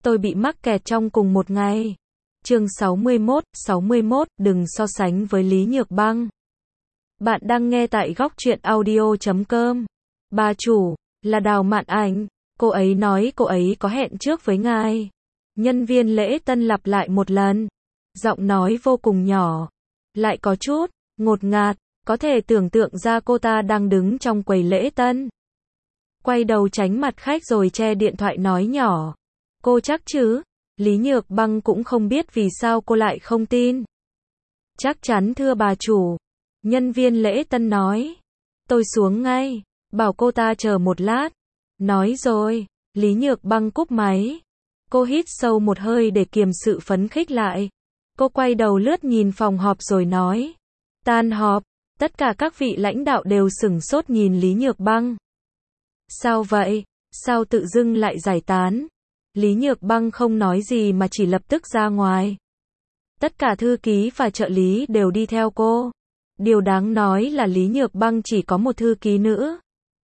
tôi bị mắc kẹt trong cùng một ngày. Chương 61, đừng so sánh với Lý Nhược Băng. Bạn đang nghe tại góc truyện audio.com. Bà chủ, là Đào Mạn Ảnh, cô ấy nói cô ấy có hẹn trước với ngài. Nhân viên lễ tân lặp lại một lần. Giọng nói vô cùng nhỏ, lại có chút ngột ngạt, có thể tưởng tượng ra cô ta đang đứng trong quầy lễ tân. Quay đầu tránh mặt khách rồi che điện thoại nói nhỏ. Cô chắc chứ? Lý Nhược Băng cũng không biết vì sao cô lại không tin. Chắc chắn thưa bà chủ. Nhân viên lễ tân nói. Tôi xuống ngay, bảo cô ta chờ một lát. Nói rồi, Lý Nhược Băng cúp máy. Cô hít sâu một hơi để kiềm sự phấn khích lại. Cô quay đầu lướt nhìn phòng họp rồi nói. Tan họp, tất cả các vị lãnh đạo đều sửng sốt nhìn Lý Nhược Băng. Sao vậy? Sao tự dưng lại giải tán? Lý Nhược Băng không nói gì mà chỉ lập tức ra ngoài. Tất cả thư ký và trợ lý đều đi theo cô. Điều đáng nói là Lý Nhược Băng chỉ có một thư ký nữ.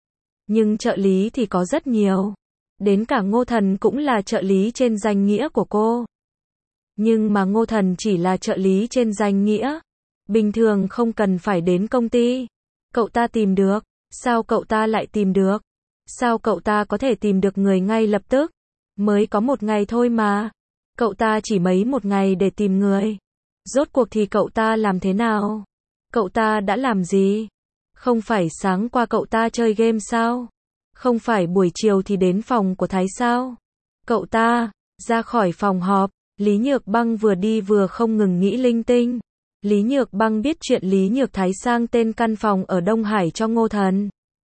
Nhưng trợ lý thì có rất nhiều. Đến cả Ngô Thần cũng là trợ lý trên danh nghĩa của cô. Nhưng mà Ngô Thần chỉ là trợ lý trên danh nghĩa. Bình thường không cần phải đến công ty. Cậu ta tìm được. Sao cậu ta lại tìm được? Sao cậu ta có thể tìm được người ngay lập tức? Mới có một ngày thôi mà. Cậu ta chỉ mấy một ngày để tìm người. Rốt cuộc thì cậu ta làm thế nào? Cậu ta đã làm gì? Không phải sáng qua cậu ta chơi game sao? Không phải buổi chiều thì đến phòng của Thái sao? Cậu ta ra khỏi phòng họp. Lý Nhược Băng vừa đi vừa không ngừng nghĩ linh tinh. Lý Nhược Băng biết chuyện Lý Nhược Thái sang tên căn phòng ở Đông Hải cho Ngô Thần.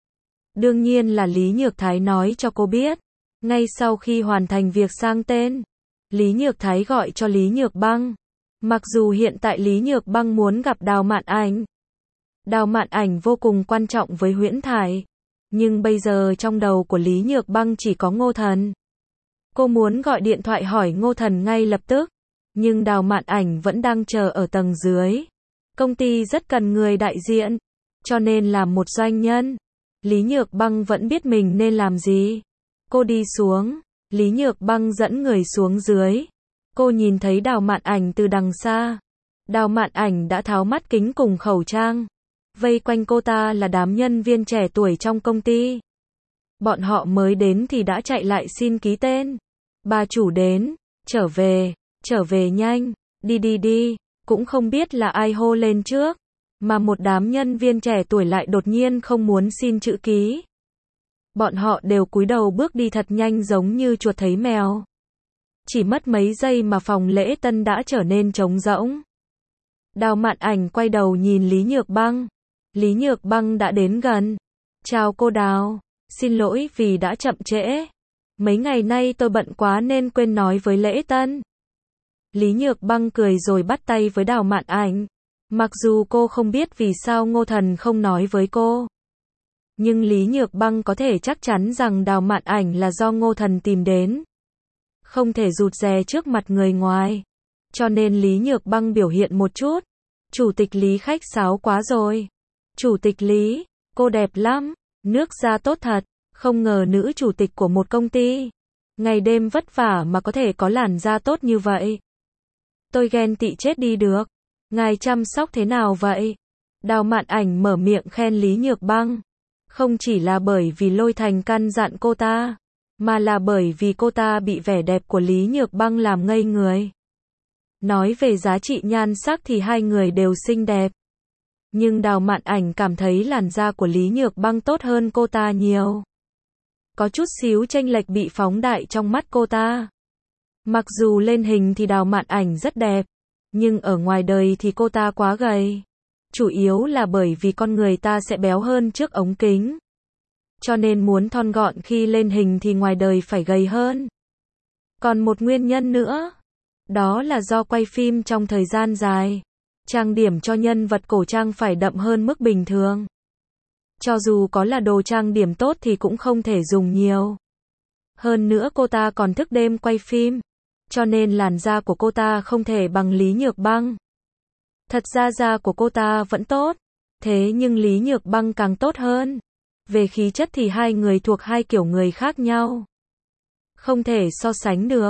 Đương nhiên là Lý Nhược Thái nói cho cô biết. Ngay sau khi hoàn thành việc sang tên, Lý Nhược Thái gọi cho Lý Nhược Băng. Mặc dù hiện tại Lý Nhược Băng muốn gặp Đào Mạn Ảnh. Đào Mạn Ảnh vô cùng quan trọng với Huyễn Thải. Nhưng bây giờ trong đầu của Lý Nhược Băng chỉ có Ngô Thần. Cô muốn gọi điện thoại hỏi Ngô Thần ngay lập tức. Nhưng Đào Mạn Ảnh vẫn đang chờ ở tầng dưới. Công ty rất cần người đại diện. Cho nên làm một doanh nhân. Lý Nhược Băng vẫn biết mình nên làm gì. Cô đi xuống. Lý Nhược Băng dẫn người xuống dưới. Cô nhìn thấy Đào Mạn Ảnh từ đằng xa. Đào Mạn Ảnh đã tháo mắt kính cùng khẩu trang. Vây quanh cô ta là đám nhân viên trẻ tuổi trong công ty. Bọn họ mới đến thì đã chạy lại xin ký tên. Bà chủ đến. Trở về nhanh. Đi. Cũng không biết là ai hô lên trước. Mà một đám nhân viên trẻ tuổi lại đột nhiên không muốn xin chữ ký. Bọn họ đều cúi đầu bước đi thật nhanh giống như chuột thấy mèo. Chỉ mất mấy giây mà phòng lễ tân đã trở nên trống rỗng. Đào Mạn Ảnh quay đầu nhìn Lý Nhược Băng. Lý Nhược Băng đã đến gần. Chào cô Đào. Xin lỗi vì đã chậm trễ. Mấy ngày nay tôi bận quá nên quên nói với lễ tân. Lý Nhược Băng cười rồi bắt tay với Đào Mạn Ảnh. Mặc dù cô không biết vì sao Ngô Thần không nói với cô. Nhưng Lý Nhược Băng có thể chắc chắn rằng Đào Mạn Ảnh là do Ngô Thần tìm đến. Không thể rụt rè trước mặt người ngoài. Cho nên Lý Nhược Băng biểu hiện một chút. Chủ tịch Lý khách sáo quá rồi. Chủ tịch Lý, cô đẹp lắm. Nước da tốt thật. Không ngờ nữ chủ tịch của một công ty. Ngày đêm vất vả mà có thể có làn da tốt như vậy. Tôi ghen tị chết đi được. Ngài chăm sóc thế nào vậy? Đào Mạn Ảnh mở miệng khen Lý Nhược Băng. Không chỉ là bởi vì Lôi Thành căn dặn cô ta, mà là bởi vì cô ta bị vẻ đẹp của Lý Nhược Băng làm ngây người. Nói về giá trị nhan sắc thì hai người đều xinh đẹp. Nhưng Đào Mạn Ảnh cảm thấy làn da của Lý Nhược Băng tốt hơn cô ta nhiều. Có chút xíu chênh lệch bị phóng đại trong mắt cô ta. Mặc dù lên hình thì Đào Mạn Ảnh rất đẹp, nhưng ở ngoài đời thì cô ta quá gầy. Chủ yếu là bởi vì con người ta sẽ béo hơn trước ống kính. Cho nên muốn thon gọn khi lên hình thì ngoài đời phải gầy hơn. Còn một nguyên nhân nữa, đó là do quay phim trong thời gian dài. Trang điểm cho nhân vật cổ trang phải đậm hơn mức bình thường. Cho dù có là đồ trang điểm tốt thì cũng không thể dùng nhiều. Hơn nữa cô ta còn thức đêm quay phim. Cho nên làn da của cô ta không thể bằng Lý Nhược Băng. Thật ra da của cô ta vẫn tốt. Thế nhưng Lý Nhược Băng càng tốt hơn. Về khí chất thì hai người thuộc hai kiểu người khác nhau. Không thể so sánh được.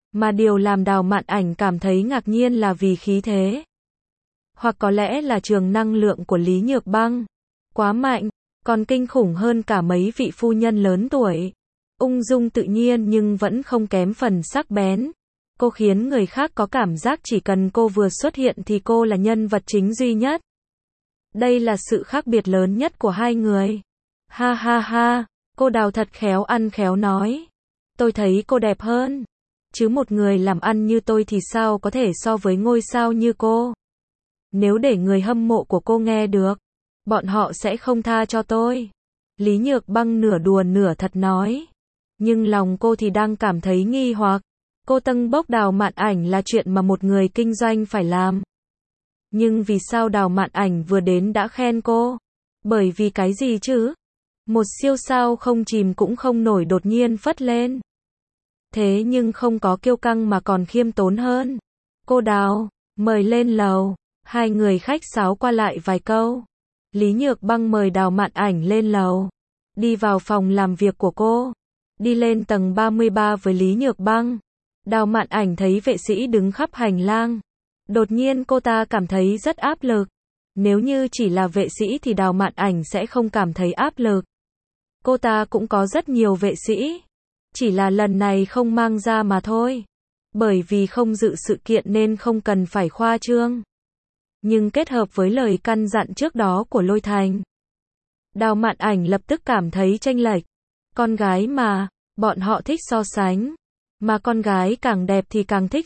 Mà điều làm Đào Mạn Ảnh cảm thấy ngạc nhiên là vì khí thế. Hoặc có lẽ là trường năng lượng của Lý Nhược Băng. Quá mạnh, còn kinh khủng hơn cả mấy vị phu nhân lớn tuổi. Ung dung tự nhiên nhưng vẫn không kém phần sắc bén. Cô khiến người khác có cảm giác chỉ cần cô vừa xuất hiện thì cô là nhân vật chính duy nhất. Đây là sự khác biệt lớn nhất của hai người. Ha ha ha, cô Đào thật khéo ăn khéo nói. Tôi thấy cô đẹp hơn. Chứ một người làm ăn như tôi thì sao có thể so với ngôi sao như cô. Nếu để người hâm mộ của cô nghe được, bọn họ sẽ không tha cho tôi. Lý Nhược Băng nửa đùa nửa thật nói. Nhưng lòng cô thì đang cảm thấy nghi hoặc. Cô tâng bốc Đào Mạn Ảnh là chuyện mà một người kinh doanh phải làm. Nhưng vì sao Đào Mạn Ảnh vừa đến đã khen cô? Bởi vì cái gì chứ? Một siêu sao không chìm cũng không nổi đột nhiên phất lên. Thế nhưng không có kiêu căng mà còn khiêm tốn hơn. Cô Đào, mời lên lầu. Hai người khách sáo qua lại vài câu. Lý Nhược Băng mời Đào Mạn Ảnh lên lầu. Đi vào phòng làm việc của cô. Đi lên tầng 33 với Lý Nhược Băng. Đào Mạn Ảnh thấy vệ sĩ đứng khắp hành lang. Đột nhiên cô ta cảm thấy rất áp lực. Nếu như chỉ là vệ sĩ thì Đào Mạn Ảnh sẽ không cảm thấy áp lực. Cô ta cũng có rất nhiều vệ sĩ. Chỉ là lần này không mang ra mà thôi. Bởi vì không dự sự kiện nên không cần phải khoa trương. Nhưng kết hợp với lời căn dặn trước đó của Lôi Thành, Đào Mạn Ảnh lập tức cảm thấy chênh lệch. Con gái mà, bọn họ thích so sánh. Mà con gái càng đẹp thì càng thích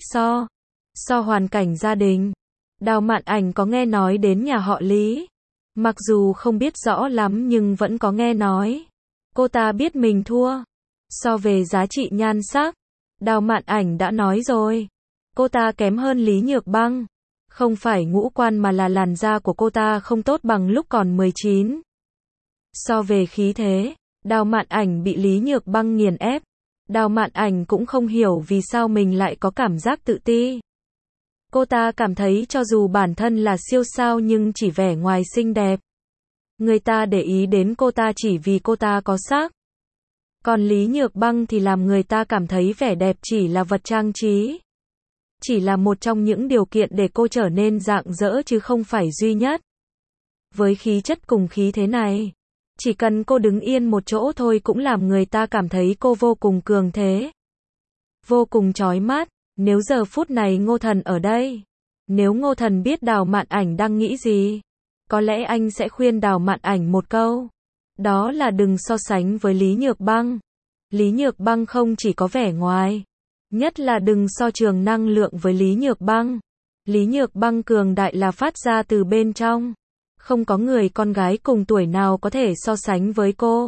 so hoàn cảnh gia đình. Đào Mạn Ảnh có nghe nói đến nhà họ Lý. Mặc dù không biết rõ lắm nhưng vẫn có nghe nói. Cô ta biết mình thua. So về giá trị nhan sắc, Đào Mạn Ảnh đã nói rồi. Cô ta kém hơn Lý Nhược Băng. Không phải ngũ quan mà là làn da của cô ta không tốt bằng lúc còn 19. So về khí thế, Đào Mạn Ảnh bị Lý Nhược Băng nghiền ép. Đào Mạn Ảnh cũng không hiểu vì sao mình lại có cảm giác tự ti. Cô ta cảm thấy cho dù bản thân là siêu sao nhưng chỉ vẻ ngoài xinh đẹp. Người ta để ý đến cô ta chỉ vì cô ta có sắc. Còn Lý Nhược Băng thì làm người ta cảm thấy vẻ đẹp chỉ là vật trang trí. Chỉ là một trong những điều kiện để cô trở nên rạng rỡ chứ không phải duy nhất. Với khí chất cùng khí thế này, chỉ cần cô đứng yên một chỗ thôi cũng làm người ta cảm thấy cô vô cùng cường thế. Vô cùng chói mắt. Nếu giờ phút này Ngô Thần ở đây, nếu Ngô Thần biết Đào Mạn Ảnh đang nghĩ gì, có lẽ anh sẽ khuyên Đào Mạn Ảnh một câu. Đó là đừng so sánh với Lý Nhược Băng. Lý Nhược Băng không chỉ có vẻ ngoài. Nhất là đừng so trường năng lượng với Lý Nhược Băng. Lý Nhược Băng cường đại là phát ra từ bên trong. Không có người con gái cùng tuổi nào có thể so sánh với cô.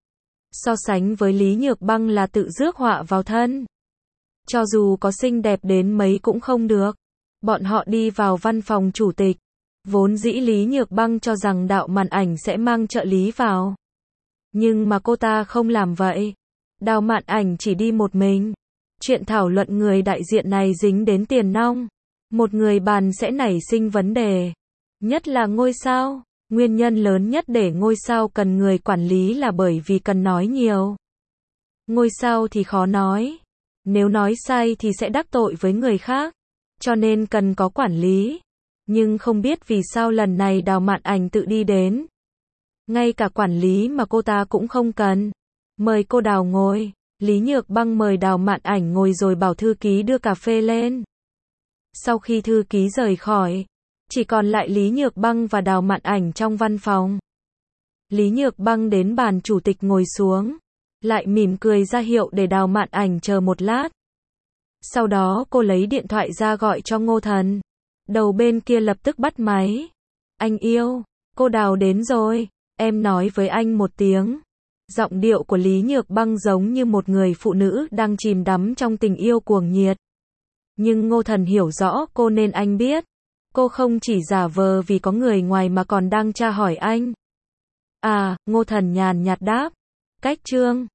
So sánh với Lý Nhược Băng là tự rước họa vào thân. Cho dù có xinh đẹp đến mấy cũng không được. Bọn họ đi vào văn phòng chủ tịch. Vốn dĩ Lý Nhược Băng cho rằng Đào Mạn Ảnh sẽ mang trợ lý vào. Nhưng mà cô ta không làm vậy. Đào Mạn Ảnh chỉ đi một mình. Chuyện thảo luận người đại diện này dính đến tiền nong. Một người bàn sẽ nảy sinh vấn đề. Nhất là ngôi sao. Nguyên nhân lớn nhất để ngôi sao cần người quản lý là bởi vì cần nói nhiều. Ngôi sao thì khó nói. Nếu nói sai thì sẽ đắc tội với người khác. Cho nên cần có quản lý. Nhưng không biết vì sao lần này Đào Mạn Ảnh tự đi đến. Ngay cả quản lý mà cô ta cũng không cần. Mời cô Đào ngồi. Lý Nhược Băng mời Đào Mạn Ảnh ngồi rồi bảo thư ký đưa cà phê lên. Sau khi thư ký rời khỏi, chỉ còn lại Lý Nhược Băng và Đào Mạn Ảnh trong văn phòng. Lý Nhược Băng đến bàn chủ tịch ngồi xuống. Lại mỉm cười ra hiệu để Đào Mạn Ảnh chờ một lát. Sau đó cô lấy điện thoại ra gọi cho Ngô Thần. Đầu bên kia lập tức bắt máy. Anh yêu, cô Đào đến rồi, em nói với anh một tiếng. Giọng điệu của Lý Nhược Băng giống như một người phụ nữ đang chìm đắm trong tình yêu cuồng nhiệt. Nhưng Ngô Thần hiểu rõ cô nên anh biết. Cô không chỉ giả vờ vì có người ngoài mà còn đang tra hỏi anh. À, Ngô Thần nhàn nhạt đáp. Cách chương